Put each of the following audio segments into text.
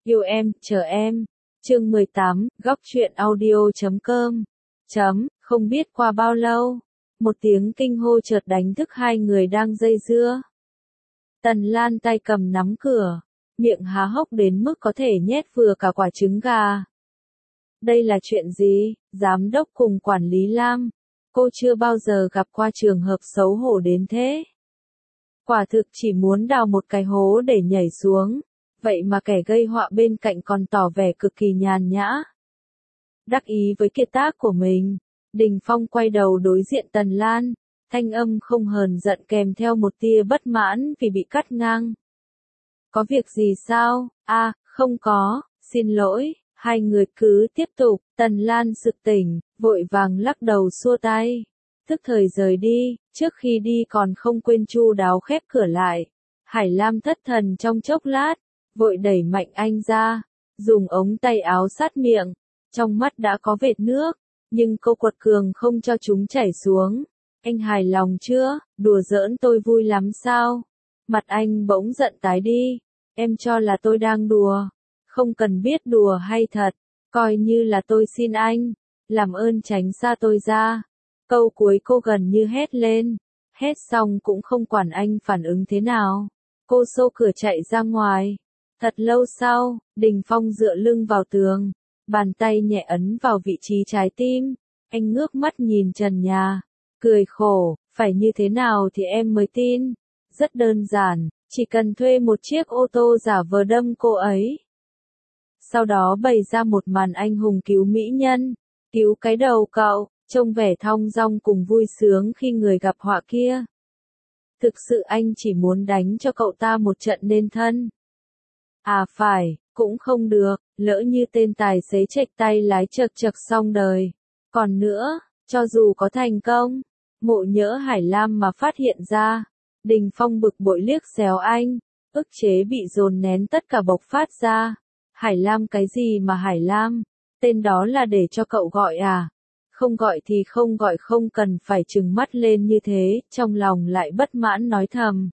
Yêu em, chờ em. Chương 18, góc truyện audio.com. Không biết qua bao lâu, một tiếng kinh hô chợt đánh thức hai người đang dây dưa. Tần Lan tay cầm nắm cửa, miệng há hốc đến mức có thể nhét vừa cả quả trứng gà. Đây là chuyện gì? Giám đốc cùng quản lý Lam. Cô chưa bao giờ gặp qua trường hợp xấu hổ đến thế. Quả thực chỉ muốn đào một cái hố để nhảy xuống. Vậy mà kẻ gây họa bên cạnh còn tỏ vẻ cực kỳ nhàn nhã. Đắc ý với kiệt tác của mình, Đình Phong quay đầu đối diện Tần Lan, thanh âm không hờn giận kèm theo một tia bất mãn vì bị cắt ngang. Có việc gì sao? Không có, xin lỗi, hai người cứ tiếp tục. Tần Lan sực tỉnh, vội vàng lắc đầu xua tay. Tức thời rời đi, trước khi đi còn không quên chu đáo khép cửa lại. Hải Lam thất thần trong chốc lát, vội đẩy mạnh anh ra, dùng ống tay áo sát miệng, trong mắt đã có vệt nước, nhưng cô quật cường không cho chúng chảy xuống. Anh hài lòng chưa? Đùa giỡn tôi vui lắm sao? Mặt anh bỗng giận tái đi, em cho là tôi đang đùa, không cần biết đùa hay thật, coi như là tôi xin anh, làm ơn tránh xa tôi ra. Câu cuối cô gần như hét lên, hét xong cũng không quản anh phản ứng thế nào. Cô xô cửa chạy ra ngoài. Thật lâu sau, Đình Phong dựa lưng vào tường, bàn tay nhẹ ấn vào vị trí trái tim. Anh ngước mắt nhìn trần nhà, cười khổ, phải như thế nào thì em mới tin? Rất đơn giản, chỉ cần thuê một chiếc ô tô giả vờ đâm cô ấy. Sau đó bày ra một màn anh hùng cứu mỹ nhân, cứu cái đầu cậu, trông vẻ thong dong cùng vui sướng khi người gặp họa kia. Thực sự anh chỉ muốn đánh cho cậu ta một trận nên thân. Phải, cũng không được, lỡ như tên tài xế chệch tay lái chật chật xong đời. Còn nữa, cho dù có thành công, Mộ Nhỡ Hải Lam mà phát hiện ra, Đình Phong bực bội liếc xéo anh, ức chế bị dồn nén tất cả bộc phát ra. Hải Lam cái gì mà Hải Lam, tên đó là để cho cậu gọi à? Không gọi thì không gọi, không cần phải trừng mắt lên như thế, trong lòng lại bất mãn nói thầm.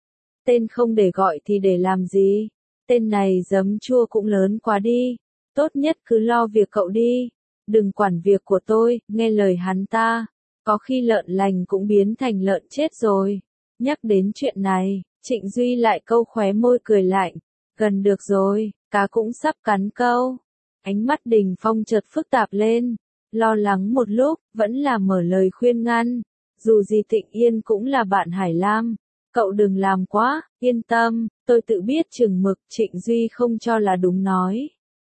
Tên không để gọi thì để làm gì? Tên này giấm chua cũng lớn quá đi, tốt nhất cứ lo việc cậu đi, đừng quản việc của tôi, nghe lời hắn ta, có khi lợn lành cũng biến thành lợn chết rồi. Nhắc đến chuyện này, Trịnh Duy lại câu khóe môi cười lạnh, gần được rồi, cá cũng sắp cắn câu. Ánh mắt Đình Phong chợt phức tạp lên, lo lắng một lúc, vẫn là mở lời khuyên ngăn, dù gì Tịnh Yên cũng là bạn Hải Lam. Cậu đừng làm quá, yên tâm, tôi tự biết chừng mực. Trịnh Duy không cho là đúng nói.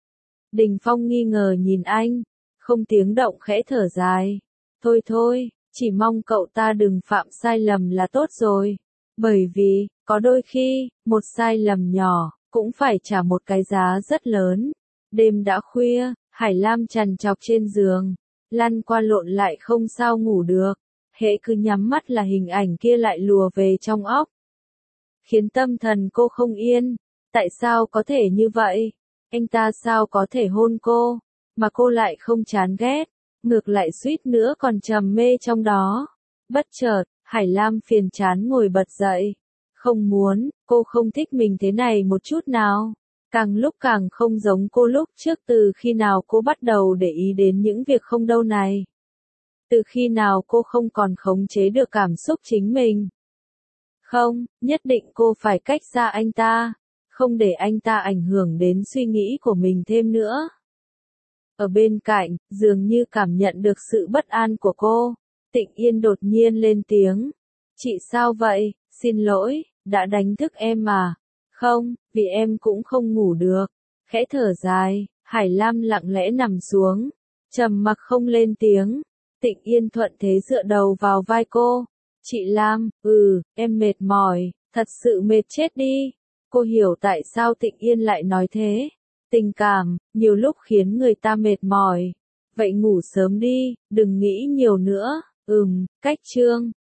Đình Phong nghi ngờ nhìn anh, không tiếng động khẽ thở dài. Thôi, chỉ mong cậu ta đừng phạm sai lầm là tốt rồi. Bởi vì, có đôi khi, một sai lầm nhỏ, cũng phải trả một cái giá rất lớn. Đêm đã khuya, Hải Lam trằn trọc trên giường, lăn qua lộn lại không sao ngủ được. Hễ cứ nhắm mắt là hình ảnh kia lại lùa về trong óc, khiến tâm thần cô không yên. Tại sao có thể như vậy? Anh ta sao có thể hôn cô, mà cô lại không chán ghét, ngược lại suýt nữa còn trầm mê trong đó. Bất chợt, Hải Lam phiền chán ngồi bật dậy. Không muốn, cô không thích mình thế này một chút nào. Càng lúc càng không giống cô lúc trước. Từ khi nào cô bắt đầu để ý đến những việc không đâu này? Từ khi nào cô không còn khống chế được cảm xúc chính mình? Không, nhất định cô phải cách xa anh ta, không để anh ta ảnh hưởng đến suy nghĩ của mình thêm nữa. Ở bên cạnh, dường như cảm nhận được sự bất an của cô, Tịnh Yên đột nhiên lên tiếng. Chị sao vậy? Xin lỗi, đã đánh thức em mà. Không, vì em cũng không ngủ được. Khẽ thở dài, Hải Lam lặng lẽ nằm xuống, trầm mặc không lên tiếng. Tịnh Yên thuận thế dựa đầu vào vai cô. Chị Lam, em mệt mỏi, thật sự mệt chết đi. Cô hiểu tại sao Tịnh Yên lại nói thế. Tình cảm, nhiều lúc khiến người ta mệt mỏi. Vậy ngủ sớm đi, đừng nghĩ nhiều nữa. Cách chương